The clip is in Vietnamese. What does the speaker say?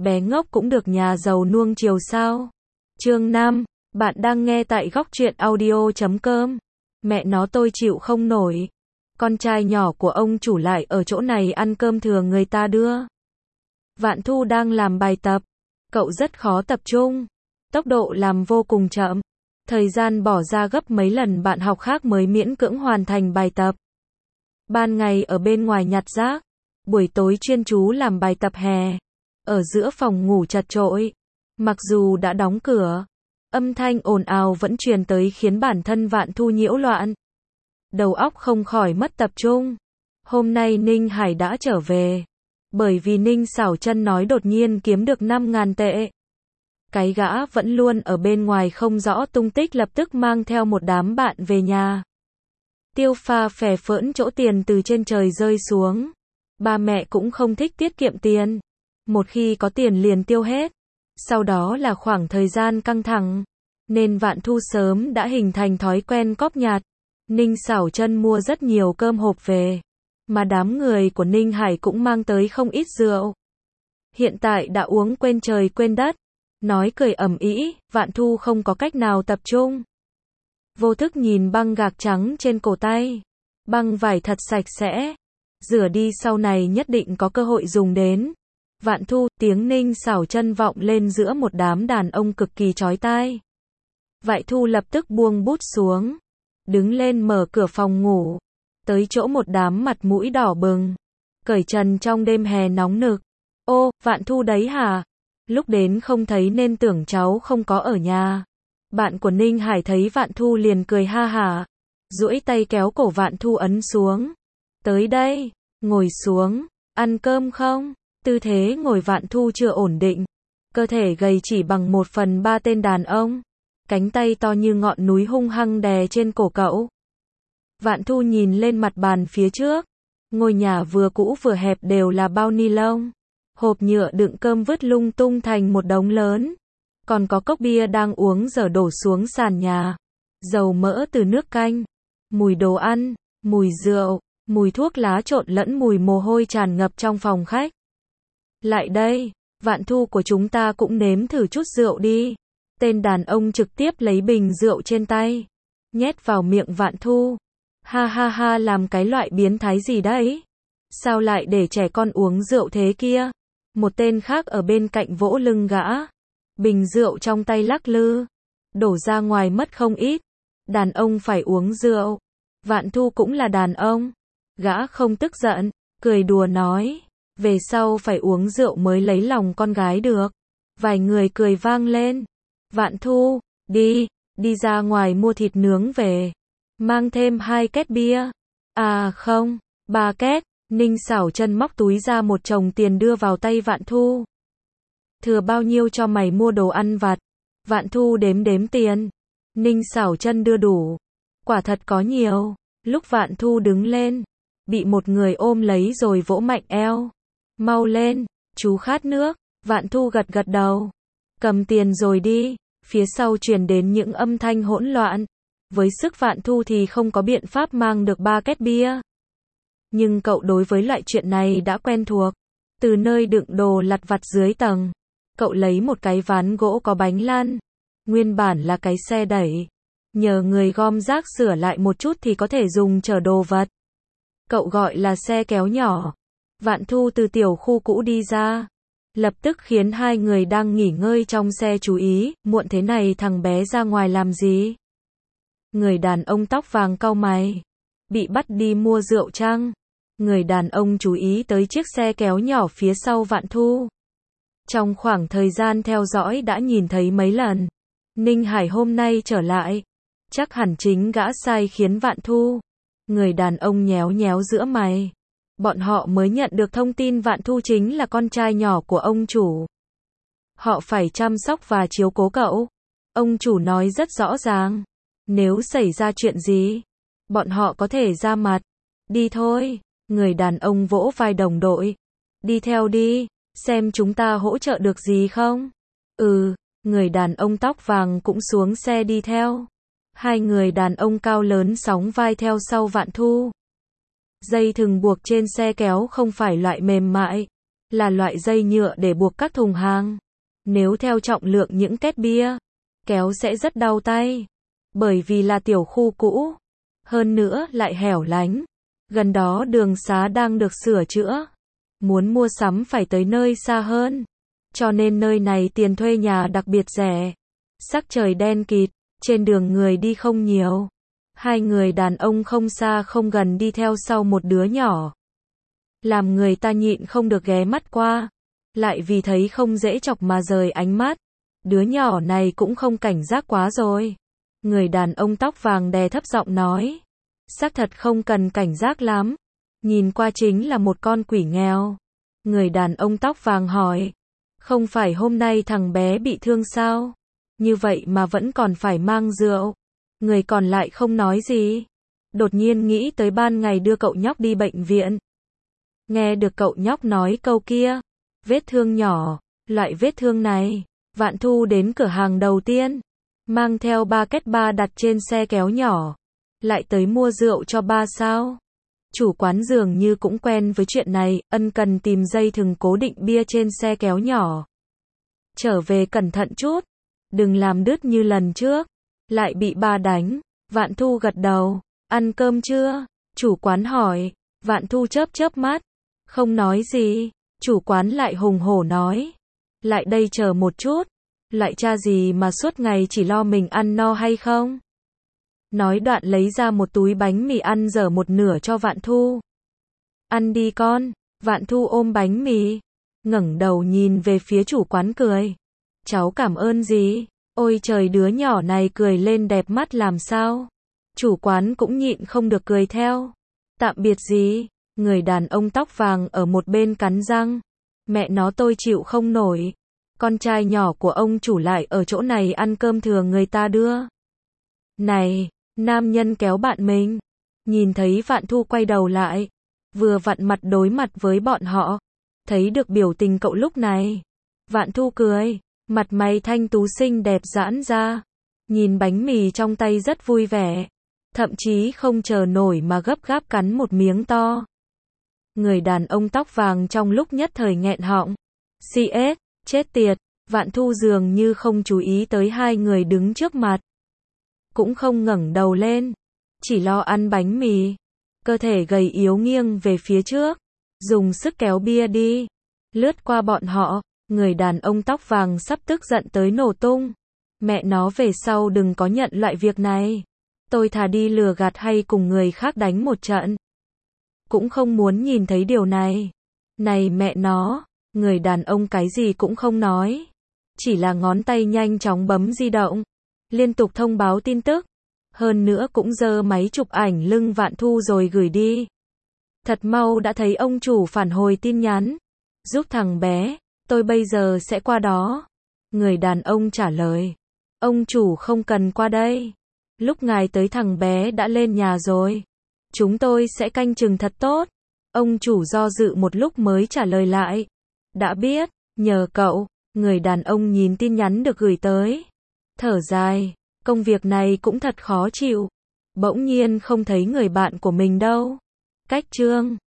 bé ngốc cũng được nhà giàu nuông chiều sao? Chương 5, bạn đang nghe tại góc truyện audio.com. Mẹ nó tôi chịu không nổi. Con trai nhỏ của ông chủ lại ở chỗ này ăn cơm thừa người ta đưa. Vạn Thu đang làm bài tập. Cậu rất khó tập trung. Tốc độ làm vô cùng chậm. Thời gian bỏ ra gấp mấy lần bạn học khác mới miễn cưỡng hoàn thành bài tập. Ban ngày ở bên ngoài nhặt rác. Buổi tối chuyên chú làm bài tập hè. Ở giữa phòng ngủ chật chội. Mặc dù đã đóng cửa, âm thanh ồn ào vẫn truyền tới khiến bản thân Vạn Thu nhiễu loạn. Đầu óc không khỏi mất tập trung. Hôm nay Ninh Hải đã trở về. Bởi vì Ninh Xảo Chân nói đột nhiên kiếm được 5.000 tệ. Cái gã vẫn luôn ở bên ngoài không rõ tung tích lập tức mang theo một đám bạn về nhà. Tiêu Pha phè phỡn chỗ tiền từ trên trời rơi xuống. Ba mẹ cũng không thích tiết kiệm tiền. Một khi có tiền liền tiêu hết. Sau đó là khoảng thời gian căng thẳng. Nên Vạn Thu sớm đã hình thành thói quen cóp nhặt. Ninh Xảo Chân mua rất nhiều cơm hộp về. Mà đám người của Ninh Hải cũng mang tới không ít rượu. Hiện tại đã uống quên trời quên đất. Nói cười ầm ĩ, Vạn Thu không có cách nào tập trung. Vô thức nhìn băng gạc trắng trên cổ tay. Băng vải thật sạch sẽ. Rửa đi sau này nhất định có cơ hội dùng đến. Vạn Thu, tiếng Ninh Xảo Chân vọng lên giữa một đám đàn ông cực kỳ chói tai. Vạn Thu lập tức buông bút xuống. Đứng lên mở cửa phòng ngủ. Tới chỗ một đám mặt mũi đỏ bừng. Cởi trần trong đêm hè nóng nực. Ô, Vạn Thu đấy hả? Lúc đến không thấy nên tưởng cháu không có ở nhà. Bạn của Ninh Hải thấy Vạn Thu liền cười ha hả. Duỗi tay kéo cổ Vạn Thu ấn xuống. Tới đây, ngồi xuống, ăn cơm không? Tư thế ngồi Vạn Thu chưa ổn định. Cơ thể gầy chỉ bằng 1/3 tên đàn ông. Cánh tay to như ngọn núi hung hăng đè trên cổ cậu. Vạn Thu nhìn lên mặt bàn phía trước. Ngôi nhà vừa cũ vừa hẹp đều là bao ni lông. Hộp nhựa đựng cơm vứt lung tung thành một đống lớn. Còn có cốc bia đang uống dở đổ xuống sàn nhà. Dầu mỡ từ nước canh. Mùi đồ ăn, mùi rượu, mùi thuốc lá trộn lẫn mùi mồ hôi tràn ngập trong phòng khách. Lại đây, Vạn Thu của chúng ta cũng nếm thử chút rượu đi. Tên đàn ông trực tiếp lấy bình rượu trên tay. Nhét vào miệng Vạn Thu. Ha ha ha, làm cái loại biến thái gì đấy? Sao lại để trẻ con uống rượu thế kia? Một tên khác ở bên cạnh vỗ lưng gã. Bình rượu trong tay lắc lư. Đổ ra ngoài mất không ít. Đàn ông phải uống rượu. Vạn Thu cũng là đàn ông. Gã không tức giận, cười đùa nói. Về sau phải uống rượu mới lấy lòng con gái được. Vài người cười vang lên. Vạn Thu, đi ra ngoài mua thịt nướng về. Mang thêm 2 két bia. À không, 3 két. Ninh Xảo Chân móc túi ra một chồng tiền đưa vào tay Vạn Thu. Thừa bao nhiêu cho mày mua đồ ăn vặt? Vạn Thu đếm đếm tiền. Ninh Xảo Chân đưa đủ. Quả thật có nhiều. Lúc Vạn Thu đứng lên, bị một người ôm lấy rồi vỗ mạnh eo. Mau lên, chú khát nước. Vạn Thu gật gật đầu. Cầm tiền rồi đi. Phía sau truyền đến những âm thanh hỗn loạn. Với sức Vạn Thu thì không có biện pháp mang được 3 két bia. Nhưng cậu đối với loại chuyện này đã quen thuộc. Từ nơi đựng đồ lặt vặt dưới tầng, cậu lấy một cái ván gỗ có bánh lăn. Nguyên bản là cái xe đẩy. Nhờ người gom rác sửa lại một chút thì có thể dùng chở đồ vật. Cậu gọi là xe kéo nhỏ. Vạn Thu từ tiểu khu cũ đi ra. Lập tức khiến hai người đang nghỉ ngơi trong xe chú ý, muộn thế này thằng bé ra ngoài làm gì? Người đàn ông tóc vàng cau mày. Bị bắt đi mua rượu chăng? Người đàn ông chú ý tới chiếc xe kéo nhỏ phía sau Vạn Thu. Trong khoảng thời gian theo dõi đã nhìn thấy mấy lần. Ninh Hải hôm nay trở lại. Chắc hẳn chính gã sai khiến Vạn Thu. Người đàn ông nhéo nhéo giữa mày. Bọn họ mới nhận được thông tin Vạn Thu chính là con trai nhỏ của ông chủ. Họ phải chăm sóc và chiếu cố cậu. Ông chủ nói rất rõ ràng. Nếu xảy ra chuyện gì, bọn họ có thể ra mặt. Đi thôi. Người đàn ông vỗ vai đồng đội. Đi theo đi, xem chúng ta hỗ trợ được gì không? Người đàn ông tóc vàng cũng xuống xe đi theo. Hai người đàn ông cao lớn sóng vai theo sau Vạn Thu. Dây thừng buộc trên xe kéo không phải loại mềm mại, là loại dây nhựa để buộc các thùng hàng. Nếu theo trọng lượng những két bia, kéo sẽ rất đau tay. Bởi vì là tiểu khu cũ, hơn nữa lại hẻo lánh. Gần đó đường xá đang được sửa chữa. Muốn mua sắm phải tới nơi xa hơn. Cho nên nơi này tiền thuê nhà đặc biệt rẻ. Sắc trời đen kịt, trên đường người đi không nhiều. Hai người đàn ông không xa không gần đi theo sau một đứa nhỏ. Làm người ta nhịn không được ghé mắt qua. Lại vì thấy không dễ chọc mà rời ánh mắt. Đứa nhỏ này cũng không cảnh giác quá rồi. Người đàn ông tóc vàng đè thấp giọng nói. Xác thật không cần cảnh giác lắm. Nhìn qua chính là một con quỷ nghèo. Người đàn ông tóc vàng hỏi. Không phải hôm nay thằng bé bị thương sao? Như vậy mà vẫn còn phải mang rượu. Người còn lại không nói gì. Đột nhiên nghĩ tới ban ngày đưa cậu nhóc đi bệnh viện. Nghe được cậu nhóc nói câu kia. Vết thương nhỏ, loại vết thương này. Vạn Thu đến cửa hàng đầu tiên. Mang theo 3 két ba đặt trên xe kéo nhỏ. Lại tới mua rượu cho ba sao? Chủ quán dường như cũng quen với chuyện này, ân cần tìm dây thừng cố định bia trên xe kéo nhỏ. Trở về cẩn thận chút. Đừng làm đứt như lần trước. Lại bị ba đánh. Vạn Thu gật đầu. Ăn cơm chưa? Chủ quán hỏi. Vạn Thu chớp chớp mắt. Không nói gì. Chủ quán lại hùng hổ nói. Lại đây chờ một chút. Lại cha gì mà suốt ngày chỉ lo mình ăn no hay không? Nói đoạn lấy ra một túi bánh mì ăn dở một nửa cho Vạn Thu. Ăn đi con. Vạn Thu ôm bánh mì. Ngẩng đầu nhìn về phía chủ quán cười. Cháu cảm ơn gì? Ôi trời, đứa nhỏ này cười lên đẹp mắt làm sao? Chủ quán cũng nhịn không được cười theo. Tạm biệt gì? Người đàn ông tóc vàng ở một bên cắn răng. Mẹ nó tôi chịu không nổi. Con trai nhỏ của ông chủ lại ở chỗ này ăn cơm thừa người ta đưa. Này, nam nhân kéo bạn mình. Nhìn thấy Vạn Thu quay đầu lại. Vừa vặn mặt đối mặt với bọn họ. Thấy được biểu tình cậu lúc này. Vạn Thu cười. Mặt mày thanh tú xinh đẹp giãn ra. Nhìn bánh mì trong tay rất vui vẻ. Thậm chí không chờ nổi mà gấp gáp cắn một miếng to. Người đàn ông tóc vàng trong lúc nhất thời nghẹn họng. CS, chết tiệt. Vạn Thu dường như không chú ý tới hai người đứng trước mặt. Cũng không ngẩng đầu lên. Chỉ lo ăn bánh mì. Cơ thể gầy yếu nghiêng về phía trước. Dùng sức kéo bia đi. Lướt qua bọn họ. Người đàn ông tóc vàng sắp tức giận tới nổ tung. Mẹ nó về sau đừng có nhận loại việc này. Tôi thà đi lừa gạt hay cùng người khác đánh một trận. Cũng không muốn nhìn thấy điều này. Này mẹ nó. Người đàn ông cái gì cũng không nói. Chỉ là ngón tay nhanh chóng bấm di động. Liên tục thông báo tin tức. Hơn nữa cũng giơ máy chụp ảnh lưng Vạn Thu rồi gửi đi. Thật mau đã thấy ông chủ phản hồi tin nhắn. Giúp thằng bé. Tôi bây giờ sẽ qua đó. Người đàn ông trả lời. Ông chủ không cần qua đây. Lúc ngài tới thằng bé đã lên nhà rồi. Chúng tôi sẽ canh chừng thật tốt. Ông chủ do dự một lúc mới trả lời lại. Đã biết, nhờ cậu. Người đàn ông nhìn tin nhắn được gửi tới. Thở dài. Công việc này cũng thật khó chịu. Bỗng nhiên không thấy người bạn của mình đâu. Cách chương